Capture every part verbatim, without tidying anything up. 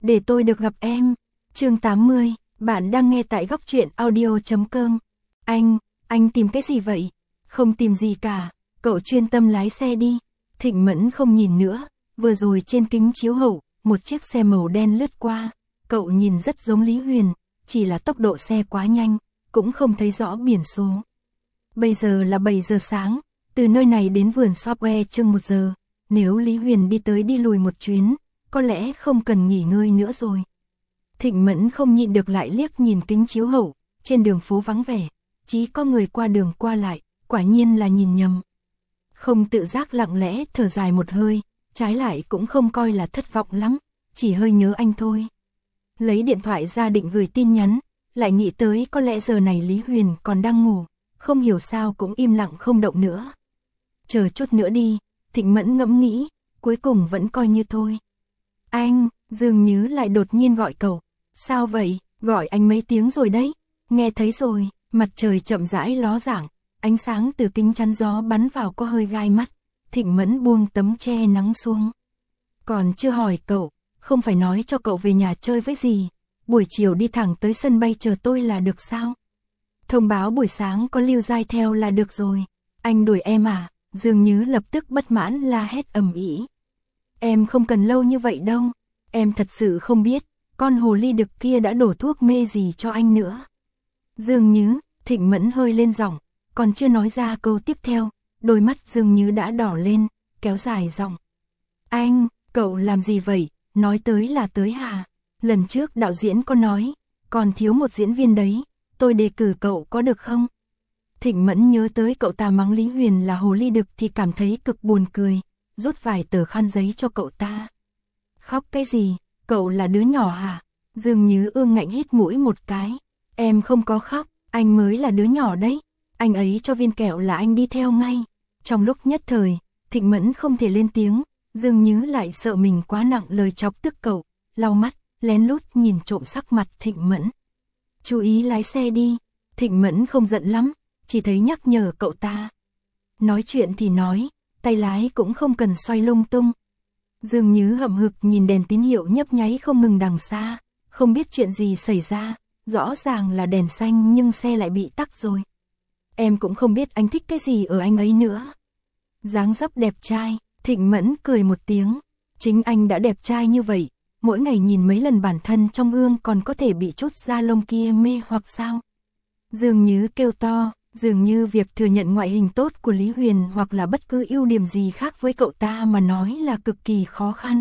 để tôi được gặp em. Chương tám mươi, bạn đang nghe tại góc truyện audio chấm com. Anh, anh tìm cái gì vậy? Không tìm gì cả, cậu chuyên tâm lái xe đi. Thịnh Mẫn không nhìn nữa, vừa rồi trên kính chiếu hậu, một chiếc xe màu đen lướt qua, cậu nhìn rất giống Lý Huyền, chỉ là tốc độ xe quá nhanh, cũng không thấy rõ biển số. Bây giờ là bảy giờ sáng, từ nơi này đến vườn Shopware chừng một giờ, nếu Lý Huyền đi tới đi lùi một chuyến, có lẽ không cần nghỉ ngơi nữa rồi. Thịnh Mẫn không nhịn được lại liếc nhìn kính chiếu hậu, trên đường phố vắng vẻ, chỉ có người qua đường qua lại, quả nhiên là nhìn nhầm. Không tự giác lặng lẽ thở dài một hơi, trái lại cũng không coi là thất vọng lắm, chỉ hơi nhớ anh thôi. Lấy điện thoại ra định gửi tin nhắn, lại nghĩ tới có lẽ giờ này Lý Huyền còn đang ngủ, không hiểu sao cũng im lặng không động nữa. Chờ chút nữa đi, Thịnh Mẫn ngẫm nghĩ, cuối cùng vẫn coi như thôi. Anh, dường như lại đột nhiên gọi cậu. Sao vậy, gọi anh mấy tiếng rồi đấy. Nghe thấy rồi, mặt trời chậm rãi ló dạng, ánh sáng từ kính chắn gió bắn vào có hơi gai mắt. Thịnh Mẫn buông tấm che nắng xuống. Còn chưa hỏi cậu, không phải nói cho cậu về nhà chơi với gì, buổi chiều đi thẳng tới sân bay chờ tôi là được sao? Thông báo buổi sáng có Lưu Giai theo là được rồi. Anh đuổi em à? Dường như lập tức bất mãn la hét ầm ĩ. Em không cần lâu như vậy đâu, em thật sự không biết, con hồ ly đực kia đã đổ thuốc mê gì cho anh nữa. Dường như, Thịnh Mẫn hơi lên giọng, còn chưa nói ra câu tiếp theo, đôi mắt dường như đã đỏ lên, kéo dài giọng. Anh, cậu làm gì vậy, nói tới là tới hả? Lần trước đạo diễn có nói, còn thiếu một diễn viên đấy, tôi đề cử cậu có được không? Thịnh Mẫn nhớ tới cậu ta mắng Lý Huyền là hồ ly đực thì cảm thấy cực buồn cười, rút vài tờ khăn giấy cho cậu ta. Khóc cái gì, cậu là đứa nhỏ hả? Dường như ương ngạnh hít mũi một cái. Em không có khóc, anh mới là đứa nhỏ đấy. Anh ấy cho viên kẹo là anh đi theo ngay. Trong lúc nhất thời, Thịnh Mẫn không thể lên tiếng, dường như lại sợ mình quá nặng lời chọc tức cậu, lau mắt, lén lút nhìn trộm sắc mặt Thịnh Mẫn. Chú ý lái xe đi. Thịnh Mẫn không giận lắm, chỉ thấy nhắc nhở cậu ta. Nói chuyện thì nói, tay lái cũng không cần xoay lung tung. Dường như hậm hực nhìn đèn tín hiệu nhấp nháy không ngừng đằng xa, không biết chuyện gì xảy ra, rõ ràng là đèn xanh nhưng xe lại bị tắc rồi. Em cũng không biết anh thích cái gì ở anh ấy nữa. Dáng dấp đẹp trai, Thịnh Mẫn cười một tiếng, chính anh đã đẹp trai như vậy, mỗi ngày nhìn mấy lần bản thân trong gương còn có thể bị chút da lông kia mê hoặc sao. Dường như kêu to, dường như việc thừa nhận ngoại hình tốt của Lý Huyền hoặc là bất cứ ưu điểm gì khác với cậu ta mà nói là cực kỳ khó khăn.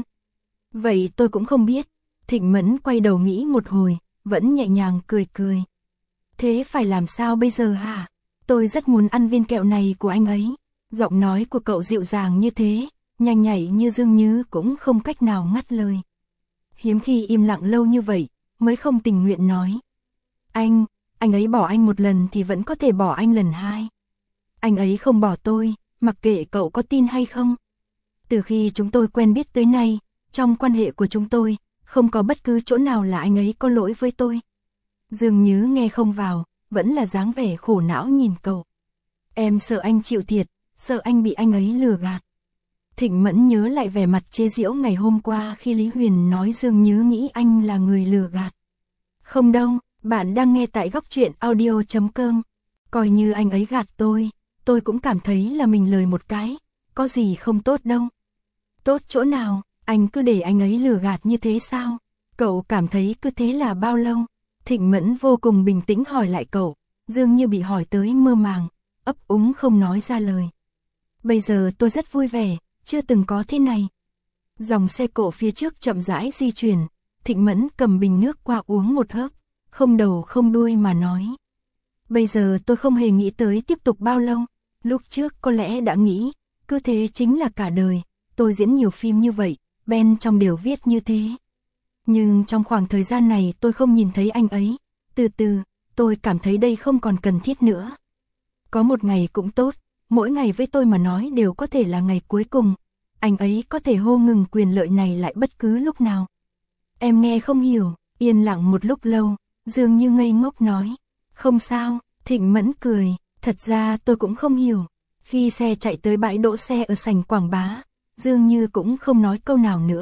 Vậy tôi cũng không biết. Thịnh Mẫn quay đầu nghĩ một hồi, vẫn nhẹ nhàng cười cười. Thế phải làm sao bây giờ hả? Tôi rất muốn ăn viên kẹo này của anh ấy. Giọng nói của cậu dịu dàng như thế, nhanh nhảy như dường như cũng không cách nào ngắt lời. Hiếm khi im lặng lâu như vậy, mới không tình nguyện nói. Anh, anh ấy bỏ anh một lần thì vẫn có thể bỏ anh lần hai. Anh ấy không bỏ tôi, mặc kệ cậu có tin hay không. Từ khi chúng tôi quen biết tới nay, trong quan hệ của chúng tôi, không có bất cứ chỗ nào là anh ấy có lỗi với tôi. Dường như nghe không vào, vẫn là dáng vẻ khổ não nhìn cậu. Em sợ anh chịu thiệt, sợ anh bị anh ấy lừa gạt. Thịnh Mẫn nhớ lại vẻ mặt chế giễu ngày hôm qua khi Lý Huyền nói dường như nghĩ anh là người lừa gạt. Không đâu, bạn đang nghe tại góc truyện audio chấm com. Coi như anh ấy gạt tôi, tôi cũng cảm thấy là mình lời một cái, có gì không tốt đâu. Tốt chỗ nào, anh cứ để anh ấy lừa gạt như thế sao? Cậu cảm thấy cứ thế là bao lâu? Thịnh Mẫn vô cùng bình tĩnh hỏi lại cậu, dường như bị hỏi tới mơ màng, ấp úng không nói ra lời. Bây giờ tôi rất vui vẻ, chưa từng có thế này. Dòng xe cộ phía trước chậm rãi di chuyển, Thịnh Mẫn cầm bình nước qua uống một hớp, không đầu không đuôi mà nói. Bây giờ tôi không hề nghĩ tới tiếp tục bao lâu, lúc trước có lẽ đã nghĩ, cứ thế chính là cả đời, tôi diễn nhiều phim như vậy, bên trong đều viết như thế. Nhưng trong khoảng thời gian này tôi không nhìn thấy anh ấy, từ từ, tôi cảm thấy đây không còn cần thiết nữa. Có một ngày cũng tốt, mỗi ngày với tôi mà nói đều có thể là ngày cuối cùng, anh ấy có thể hô ngừng quyền lợi này lại bất cứ lúc nào. Em nghe không hiểu, yên lặng một lúc lâu, dường như ngây ngốc nói. Không sao, Thịnh Mẫn cười, thật ra tôi cũng không hiểu. Khi xe chạy tới bãi đỗ xe ở sảnh quảng bá, dường như cũng không nói câu nào nữa.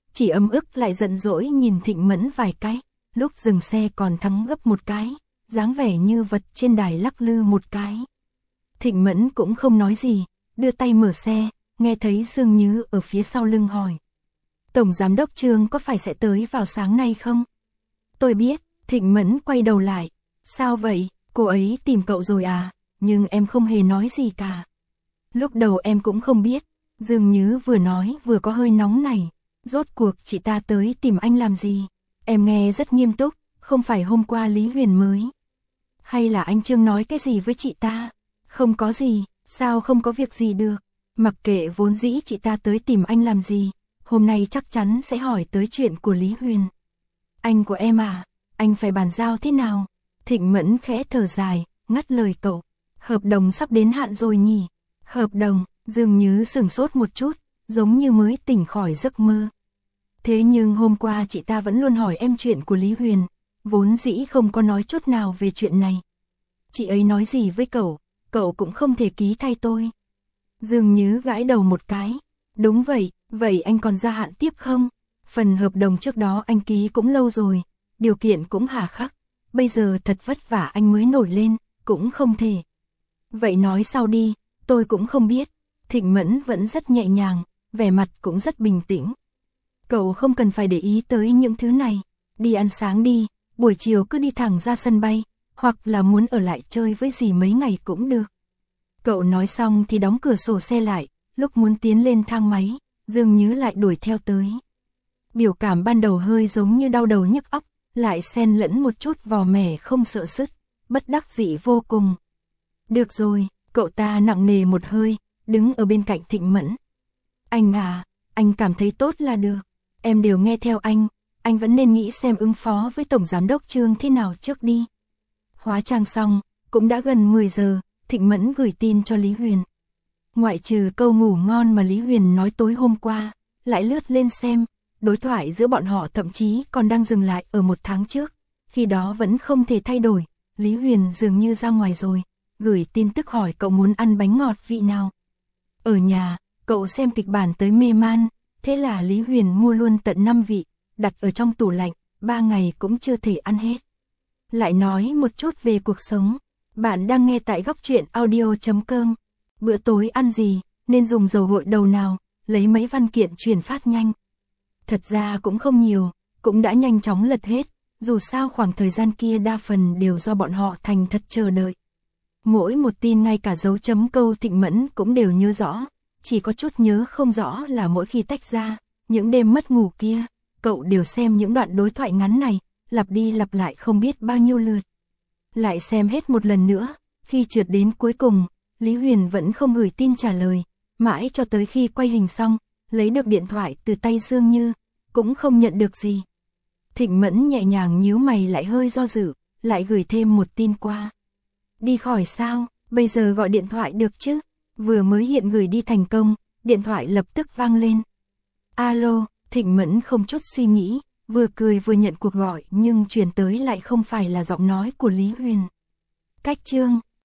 chỉ ấm ức lại giận dỗi nhìn Thịnh Mẫn vài cái, lúc dừng xe còn thắng gấp một cái, dáng vẻ như vật trên đài lắc lư một cái. Thịnh Mẫn cũng không nói gì, đưa tay mở xe, nghe thấy Dương Như ở phía sau lưng hỏi. Tổng Giám đốc Trương có phải sẽ tới vào sáng nay không? Tôi biết, Thịnh Mẫn quay đầu lại. Sao vậy, cô ấy tìm cậu rồi à? Nhưng em không hề nói gì cả. Lúc đầu em cũng không biết, Dương Như vừa nói vừa có hơi nóng này. Rốt cuộc chị ta tới tìm anh làm gì? Em nghe rất nghiêm túc, không phải hôm qua Lý Huyền mới. Hay là anh Trương nói cái gì với chị ta? Không có gì, sao không có việc gì được? Mặc kệ vốn dĩ chị ta tới tìm anh làm gì, hôm nay chắc chắn sẽ hỏi tới chuyện của Lý Huyền. Anh của em à, anh phải bàn giao thế nào? Thịnh Mẫn khẽ thở dài, ngắt lời cậu. Hợp đồng sắp đến hạn rồi nhỉ? Hợp đồng, dường như sửng sốt một chút, giống như mới tỉnh khỏi giấc mơ. Thế nhưng hôm qua chị ta vẫn luôn hỏi em chuyện của Lý Huyền, vốn dĩ không có nói chút nào về chuyện này. Chị ấy nói gì với cậu, cậu cũng không thể ký thay tôi. Dường như gãi đầu một cái. Đúng vậy, vậy anh còn gia hạn tiếp không? Phần hợp đồng trước đó anh ký cũng lâu rồi, điều kiện cũng hà khắc. Bây giờ thật vất vả anh mới nổi lên, cũng không thể. Vậy nói sau đi, tôi cũng không biết. Thịnh Mẫn vẫn rất nhẹ nhàng, vẻ mặt cũng rất bình tĩnh. Cậu không cần phải để ý tới những thứ này. Đi ăn sáng đi, buổi chiều cứ đi thẳng ra sân bay, hoặc là muốn ở lại chơi với dì mấy ngày cũng được. Cậu nói xong thì đóng cửa sổ xe lại, lúc muốn tiến lên thang máy, Dương Như lại đuổi theo tới. Biểu cảm ban đầu hơi giống như đau đầu nhức óc, lại xen lẫn một chút vò mẻ không sợ sứt, bất đắc dĩ vô cùng. Được rồi, cậu ta nặng nề một hơi, đứng ở bên cạnh Thịnh Mẫn. Anh à, anh cảm thấy tốt là được, em đều nghe theo anh, anh vẫn nên nghĩ xem ứng phó với Tổng Giám đốc Trương thế nào trước đi. Hóa trang xong, cũng đã gần mười giờ, Thịnh Mẫn gửi tin cho Lý Huyền. Ngoại trừ câu ngủ ngon mà Lý Huyền nói tối hôm qua, lại lướt lên xem, đối thoại giữa bọn họ thậm chí còn đang dừng lại ở một tháng trước, khi đó vẫn không thể thay đổi, Lý Huyền dường như ra ngoài rồi, gửi tin tức hỏi cậu muốn ăn bánh ngọt vị nào. Ở nhà, cậu xem kịch bản tới mê man, thế là Lý Huyền mua luôn tận năm vị, đặt ở trong tủ lạnh, ba ngày cũng chưa thể ăn hết. Lại nói một chút về cuộc sống, bạn đang nghe tại góc truyện audio chấm com. Bữa tối ăn gì, nên dùng dầu gội đầu nào, lấy mấy văn kiện chuyển phát nhanh. Thật ra cũng không nhiều, cũng đã nhanh chóng lật hết, dù sao khoảng thời gian kia đa phần đều do bọn họ thành thật chờ đợi. Mỗi một tin ngay cả dấu chấm câu Thịnh Mẫn cũng đều nhớ rõ, chỉ có chút nhớ không rõ là mỗi khi tách ra, những đêm mất ngủ kia, cậu đều xem những đoạn đối thoại ngắn này, lặp đi lặp lại không biết bao nhiêu lượt. Lại xem hết một lần nữa, khi trượt đến cuối cùng, Lý Huyền vẫn không gửi tin trả lời, mãi cho tới khi quay hình xong, lấy được điện thoại từ tay Dương Như, cũng không nhận được gì. Thịnh Mẫn nhẹ nhàng nhíu mày lại hơi do dự, lại gửi thêm một tin qua. Đi khỏi sao, bây giờ gọi điện thoại được chứ? Vừa mới hiện gửi đi thành công, điện thoại lập tức vang lên. Alo, Thịnh Mẫn không chút suy nghĩ, vừa cười vừa nhận cuộc gọi nhưng truyền tới lại không phải là giọng nói của Lý Huyền. Cách Trương,